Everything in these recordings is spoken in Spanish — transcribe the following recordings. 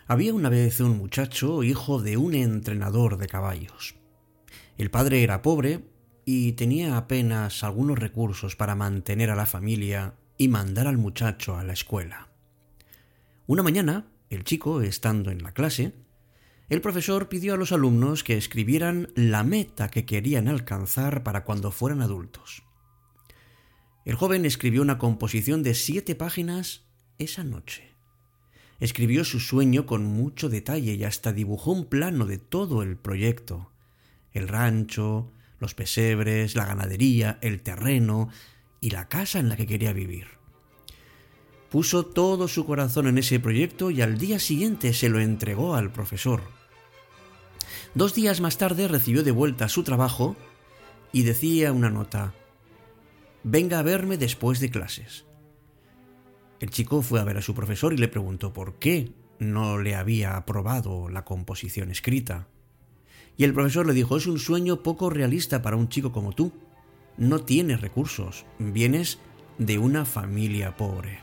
Había una vez un muchacho, hijo de un entrenador de caballos. El padre era pobre y tenía apenas algunos recursos para mantener a la familia y mandar al muchacho a la escuela. Una mañana, el chico, estando en la clase, el profesor pidió a los alumnos que escribieran la meta que querían alcanzar para cuando fueran adultos. El joven escribió una composición de 7 páginas esa noche. Escribió su sueño con mucho detalle y hasta dibujó un plano de todo el proyecto: el rancho, los pesebres, la ganadería, el terreno y la casa en la que quería vivir. Puso todo su corazón en ese proyecto y al día siguiente se lo entregó al profesor. 2 días más tarde recibió de vuelta su trabajo y decía una nota: «Venga a verme después de clases». El chico fue a ver a su profesor y le preguntó por qué no le había aprobado la composición escrita. Y el profesor le dijo: «Es un sueño poco realista para un chico como tú. No tienes recursos, vienes de una familia pobre.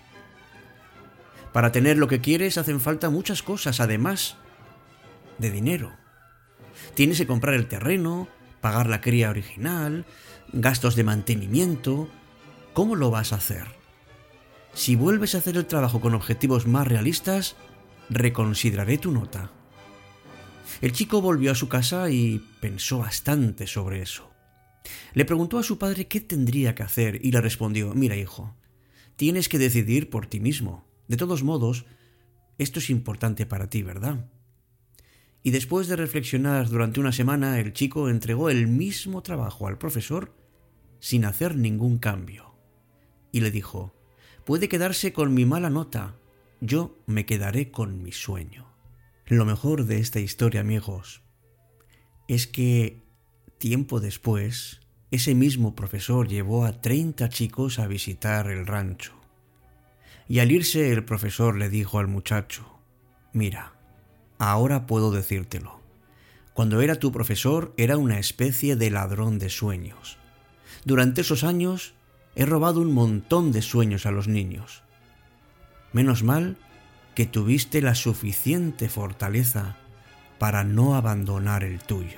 Para tener lo que quieres hacen falta muchas cosas, además de dinero. Tienes que comprar el terreno, pagar la cría original, gastos de mantenimiento. ¿Cómo lo vas a hacer? Si vuelves a hacer el trabajo con objetivos más realistas, reconsideraré tu nota». El chico volvió a su casa y pensó bastante sobre eso. Le preguntó a su padre qué tendría que hacer y le respondió: «Mira, hijo, tienes que decidir por ti mismo. De todos modos, esto es importante para ti, ¿verdad?». Y después de reflexionar durante una semana, el chico entregó el mismo trabajo al profesor sin hacer ningún cambio. Y le dijo: «Puede quedarse con mi mala nota, yo me quedaré con mi sueño». Lo mejor de esta historia, amigos, es que tiempo después, ese mismo profesor llevó a 30 chicos a visitar el rancho. Y al irse, el profesor le dijo al muchacho: «Mira, ahora puedo decírtelo. Cuando era tu profesor era una especie de ladrón de sueños. Durante esos años he robado un montón de sueños a los niños. Menos mal que tuviste la suficiente fortaleza para no abandonar el tuyo.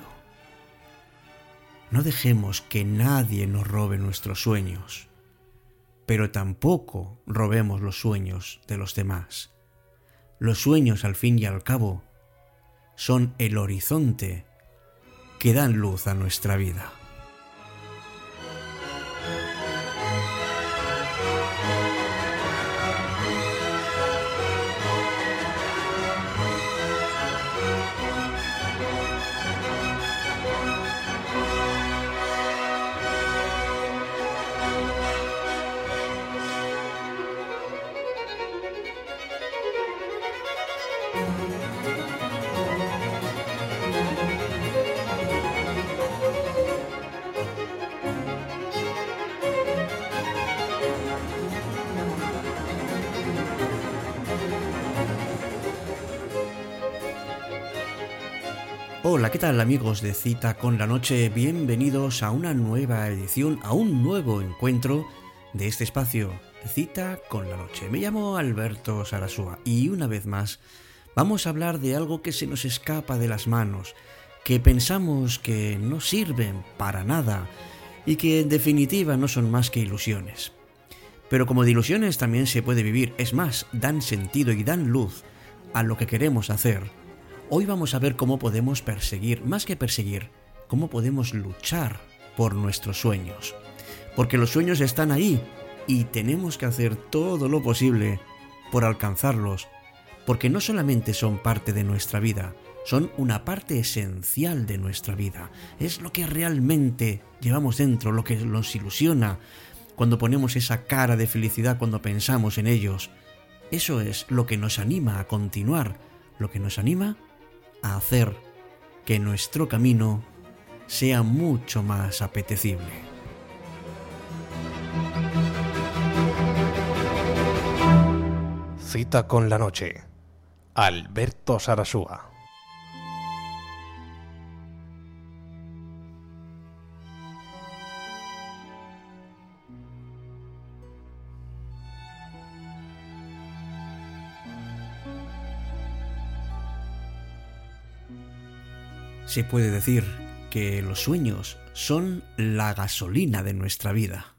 No dejemos que nadie nos robe nuestros sueños, pero tampoco robemos los sueños de los demás. Los sueños, al fin y al cabo, son el horizonte que dan luz a nuestra vida». Hola, ¿qué tal, amigos de Cita con la Noche? Bienvenidos a una nueva edición, a un nuevo encuentro de este espacio, Cita con la Noche. Me llamo Alberto Sarasúa y una vez más vamos a hablar de algo que se nos escapa de las manos, que pensamos que no sirven para nada y que en definitiva no son más que ilusiones. Pero como de ilusiones también se puede vivir, es más, dan sentido y dan luz a lo que queremos hacer. Hoy vamos a ver cómo podemos perseguir, más que perseguir, cómo podemos luchar por nuestros sueños. Porque los sueños están ahí y tenemos que hacer todo lo posible por alcanzarlos, porque no solamente son parte de nuestra vida, son una parte esencial de nuestra vida. Es lo que realmente llevamos dentro, lo que nos ilusiona cuando ponemos esa cara de felicidad cuando pensamos en ellos. Eso es lo que nos anima a continuar, lo que nos anima a hacer que nuestro camino sea mucho más apetecible. Cita con la Noche. Alberto Sarasúa. Se puede decir que los sueños son la gasolina de nuestra vida.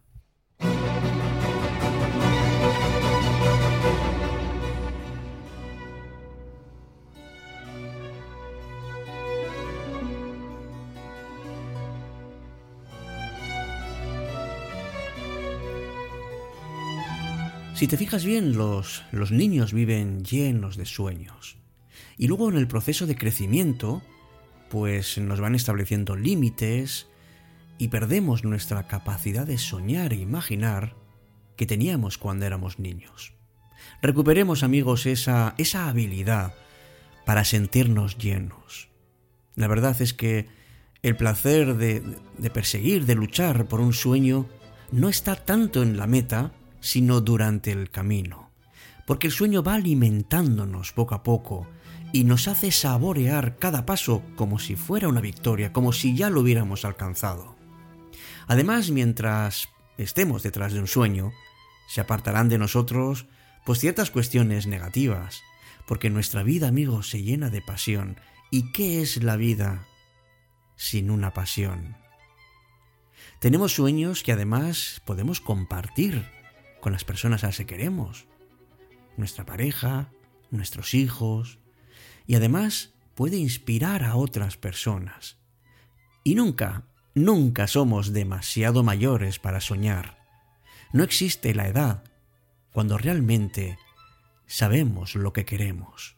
Si te fijas bien, los niños viven llenos de sueños. Y luego en el proceso de crecimiento, pues nos van estableciendo límites y perdemos nuestra capacidad de soñar e imaginar que teníamos cuando éramos niños. Recuperemos, amigos, esa habilidad para sentirnos llenos. La verdad es que el placer de perseguir, de luchar por un sueño, no está tanto en la meta, sino durante el camino. Porque el sueño va alimentándonos poco a poco y nos hace saborear cada paso como si fuera una victoria, como si ya lo hubiéramos alcanzado. Además, mientras estemos detrás de un sueño, se apartarán de nosotros pues ciertas cuestiones negativas, porque nuestra vida, amigos, se llena de pasión. ¿Y qué es la vida sin una pasión? Tenemos sueños que además podemos compartir con las personas a las que queremos, nuestra pareja, nuestros hijos, y además puede inspirar a otras personas. Y nunca somos demasiado mayores para soñar. No existe la edad cuando realmente sabemos lo que queremos.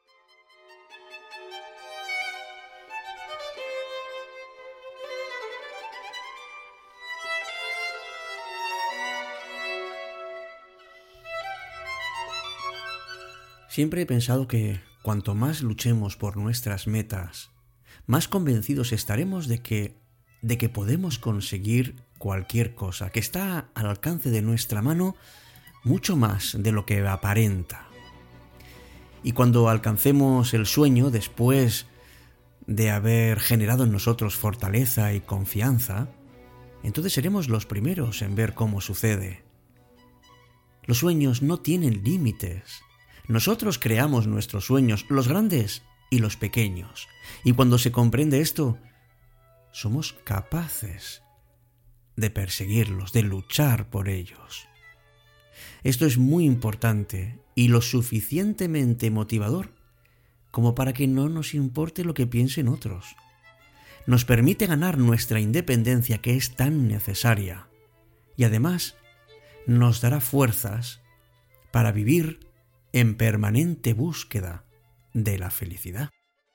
Siempre he pensado que cuanto más luchemos por nuestras metas, más convencidos estaremos de que podemos conseguir cualquier cosa, que está al alcance de nuestra mano mucho más de lo que aparenta. Y cuando alcancemos el sueño, después de haber generado en nosotros fortaleza y confianza, entonces seremos los primeros en ver cómo sucede. Los sueños no tienen límites. Nosotros creamos nuestros sueños, los grandes y los pequeños. Y cuando se comprende esto, somos capaces de perseguirlos, de luchar por ellos. Esto es muy importante y lo suficientemente motivador como para que no nos importe lo que piensen otros. Nos permite ganar nuestra independencia, que es tan necesaria, y además nos dará fuerzas para vivir en permanente búsqueda de la felicidad.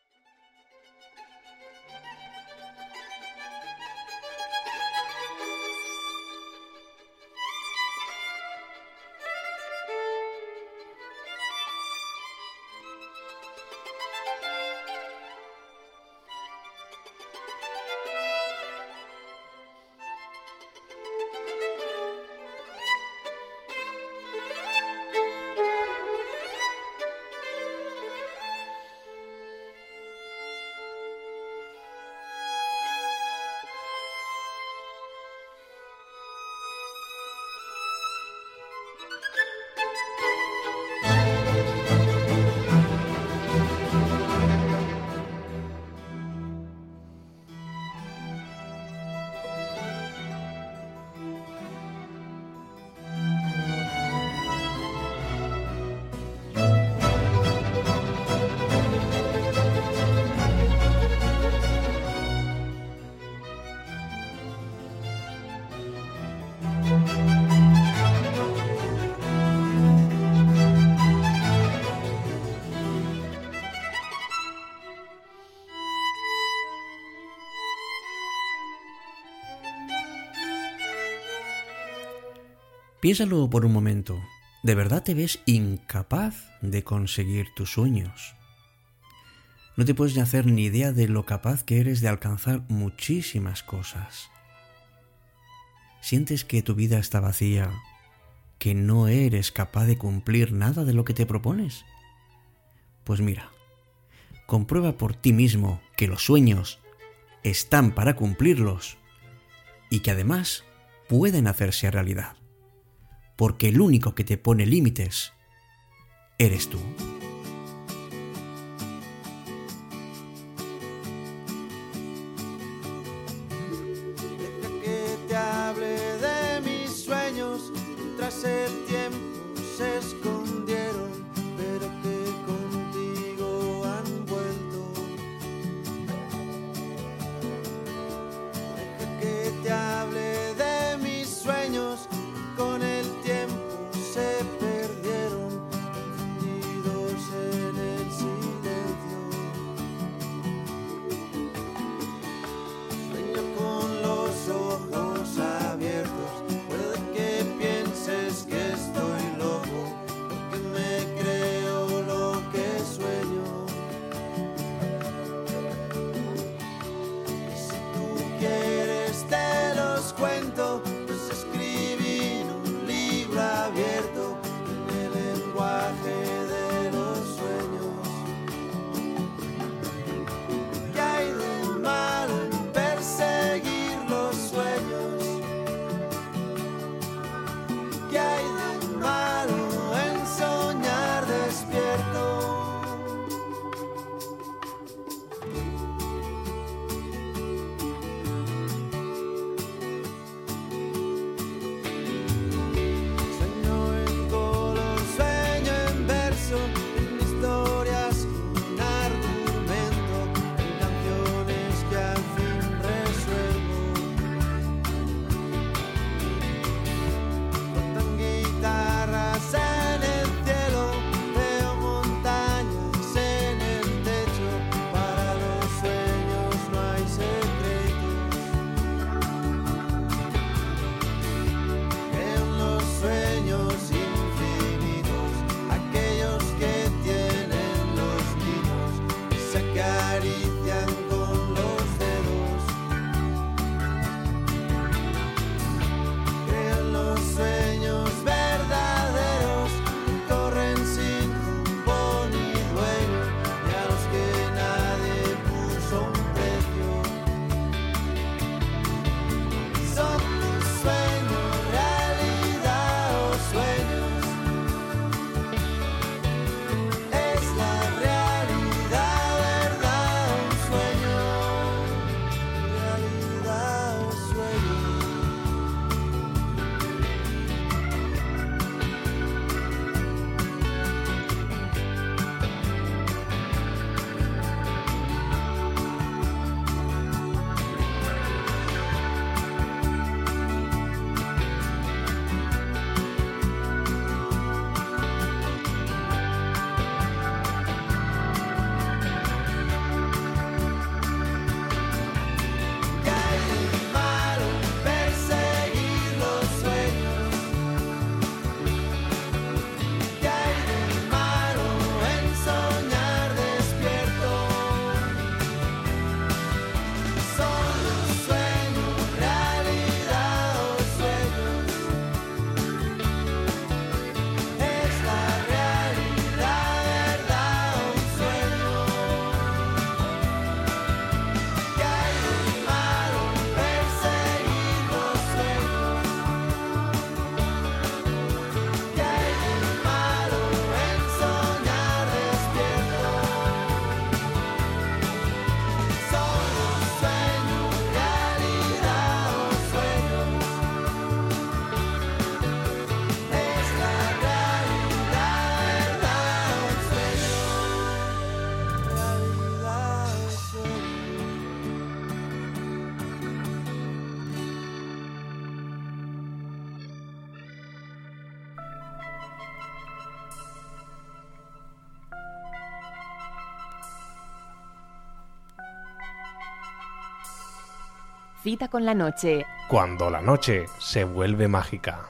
Piénsalo por un momento. ¿De verdad te ves incapaz de conseguir tus sueños? No te puedes hacer ni idea de lo capaz que eres de alcanzar muchísimas cosas. ¿Sientes que tu vida está vacía, que no eres capaz de cumplir nada de lo que te propones? Pues mira, comprueba por ti mismo que los sueños están para cumplirlos y que además pueden hacerse realidad. Porque el único que te pone límites eres tú. hace tiempo se escondieron, pero que contigo han vuelto. Deja que te hable de mis sueños, con el tiempo se perdieron, confundidos en el silencio. Sueño con los ojos abiertos, puede que pienses que estoy loco, porque me creo lo que sueño. Y si tú quieres te los cuento, pues escribí un libro abierto en el lenguaje de los sueños. ¿Qué hay de malo en perseguir los sueños? ¿Qué hay de malo en soñar despierto? Sueño en color, sueño en verso, en historias con argumento, en canciones que al fin resuelvo. Cortan guitarras en el cielo, veo montañas en el techo, para los sueños no hay secretos. Creo en los sueños infinitos, aquellos que tienen los niños y se acarician con los dedos. Creo en los sueños verdaderos que corren sin rumbo ni dueño, y a los que nadie puso un precio. Son tus sueños realidad o sueños. Es la realidad, verdad o sueño. Realidad o sueño. ¿Qué hay de malo en perseguir los sueños? ¿Qué hay de malo en soñar despierto? Son los sueños realidad o sueños. Es la realidad, verdad o sueño. ¿Qué hay de malo en perseguir los sueños? ¿Qué hay de malo en soñar despierto? Son los sueños realidad o sueños. Es la realidad, verdad o sueño. Realidad o sueño. Cita con la noche. Cuando la noche se vuelve mágica.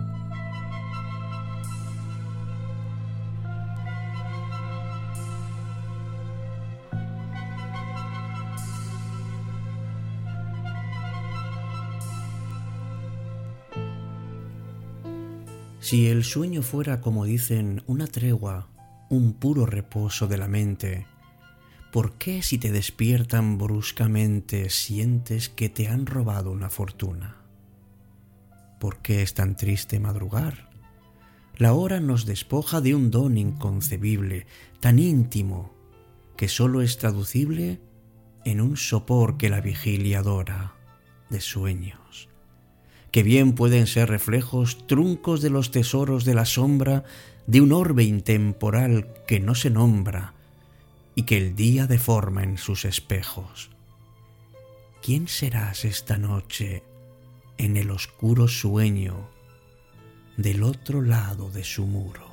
Si el sueño fuera, como dicen, una tregua, un puro reposo de la mente, ¿por qué si te despiertan bruscamente sientes que te han robado una fortuna? ¿Por qué es tan triste madrugar? La hora nos despoja de un don inconcebible, tan íntimo, que sólo es traducible en un sopor que la vigilia adora, de sueños, que bien pueden ser reflejos, truncos de los tesoros de la sombra de un orbe intemporal que no se nombra y que el día deforma en sus espejos. ¿Quién serás esta noche en el oscuro sueño del otro lado de su muro?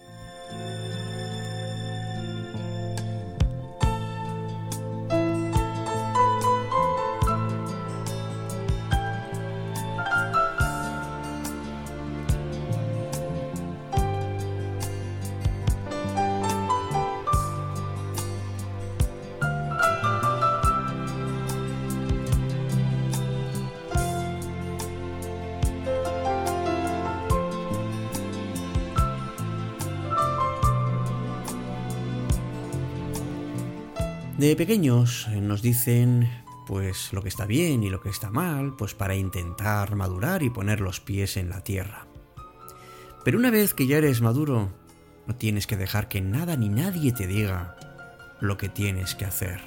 De pequeños nos dicen pues lo que está bien y lo que está mal, pues para intentar madurar y poner los pies en la tierra. Pero una vez que ya eres maduro, no tienes que dejar que nada ni nadie te diga lo que tienes que hacer.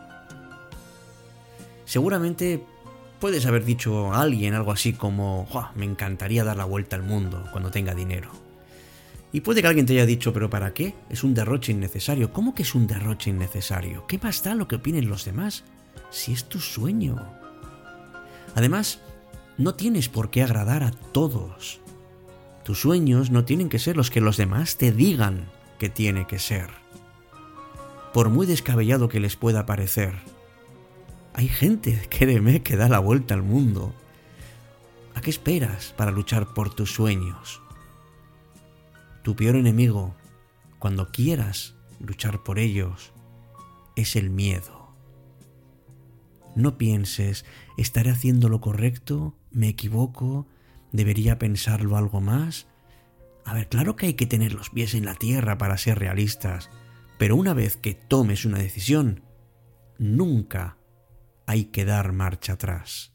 Seguramente puedes haber dicho a alguien algo así como: me encantaría dar la vuelta al mundo cuando tenga dinero. Y puede que alguien te haya dicho: ¿pero para qué? Es un derroche innecesario. ¿Cómo que es un derroche innecesario? ¿Qué más da lo que opinen los demás si es tu sueño? Además, no tienes por qué agradar a todos. Tus sueños no tienen que ser los que los demás te digan que tiene que ser. Por muy descabellado que les pueda parecer, hay gente, créeme, que da la vuelta al mundo. ¿A qué esperas para luchar por tus sueños? Tu peor enemigo, cuando quieras luchar por ellos, es el miedo. No pienses: ¿estaré haciendo lo correcto? ¿Me equivoco? ¿Debería pensarlo algo más? A ver, claro que hay que tener los pies en la tierra para ser realistas, pero una vez que tomes una decisión, nunca hay que dar marcha atrás.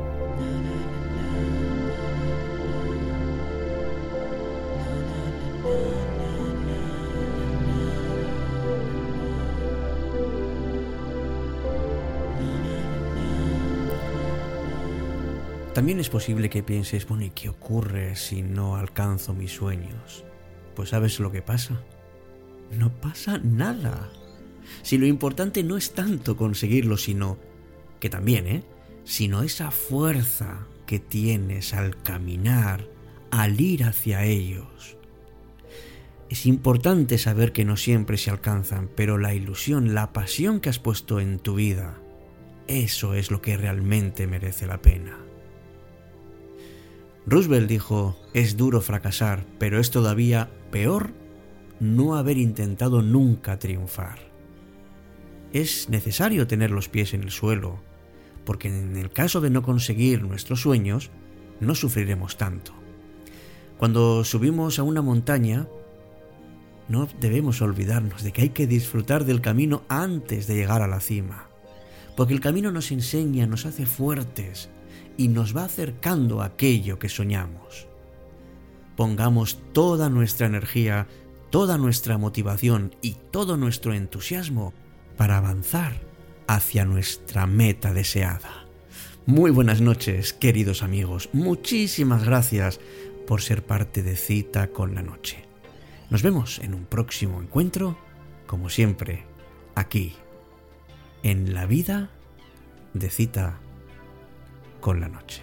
También es posible que pienses: bueno, ¿y qué ocurre si no alcanzo mis sueños? Pues ¿sabes lo que pasa? No pasa nada. Si lo importante no es tanto conseguirlo, sino que también, sino esa fuerza que tienes al caminar, al ir hacia ellos. Es importante saber que no siempre se alcanzan, pero la ilusión, la pasión que has puesto en tu vida, eso es lo que realmente merece la pena. Roosevelt dijo: es duro fracasar, pero es todavía peor no haber intentado nunca triunfar. Es necesario tener los pies en el suelo, porque en el caso de no conseguir nuestros sueños, no sufriremos tanto. Cuando subimos a una montaña, no debemos olvidarnos de que hay que disfrutar del camino antes de llegar a la cima, porque el camino nos enseña, nos hace fuertes y nos va acercando a aquello que soñamos. Pongamos toda nuestra energía, toda nuestra motivación y todo nuestro entusiasmo para avanzar hacia nuestra meta deseada. Muy buenas noches, queridos amigos. Muchísimas gracias por ser parte de Cita con la Noche. Nos vemos en un próximo encuentro, como siempre, aquí, en la vida de Cita con la Noche.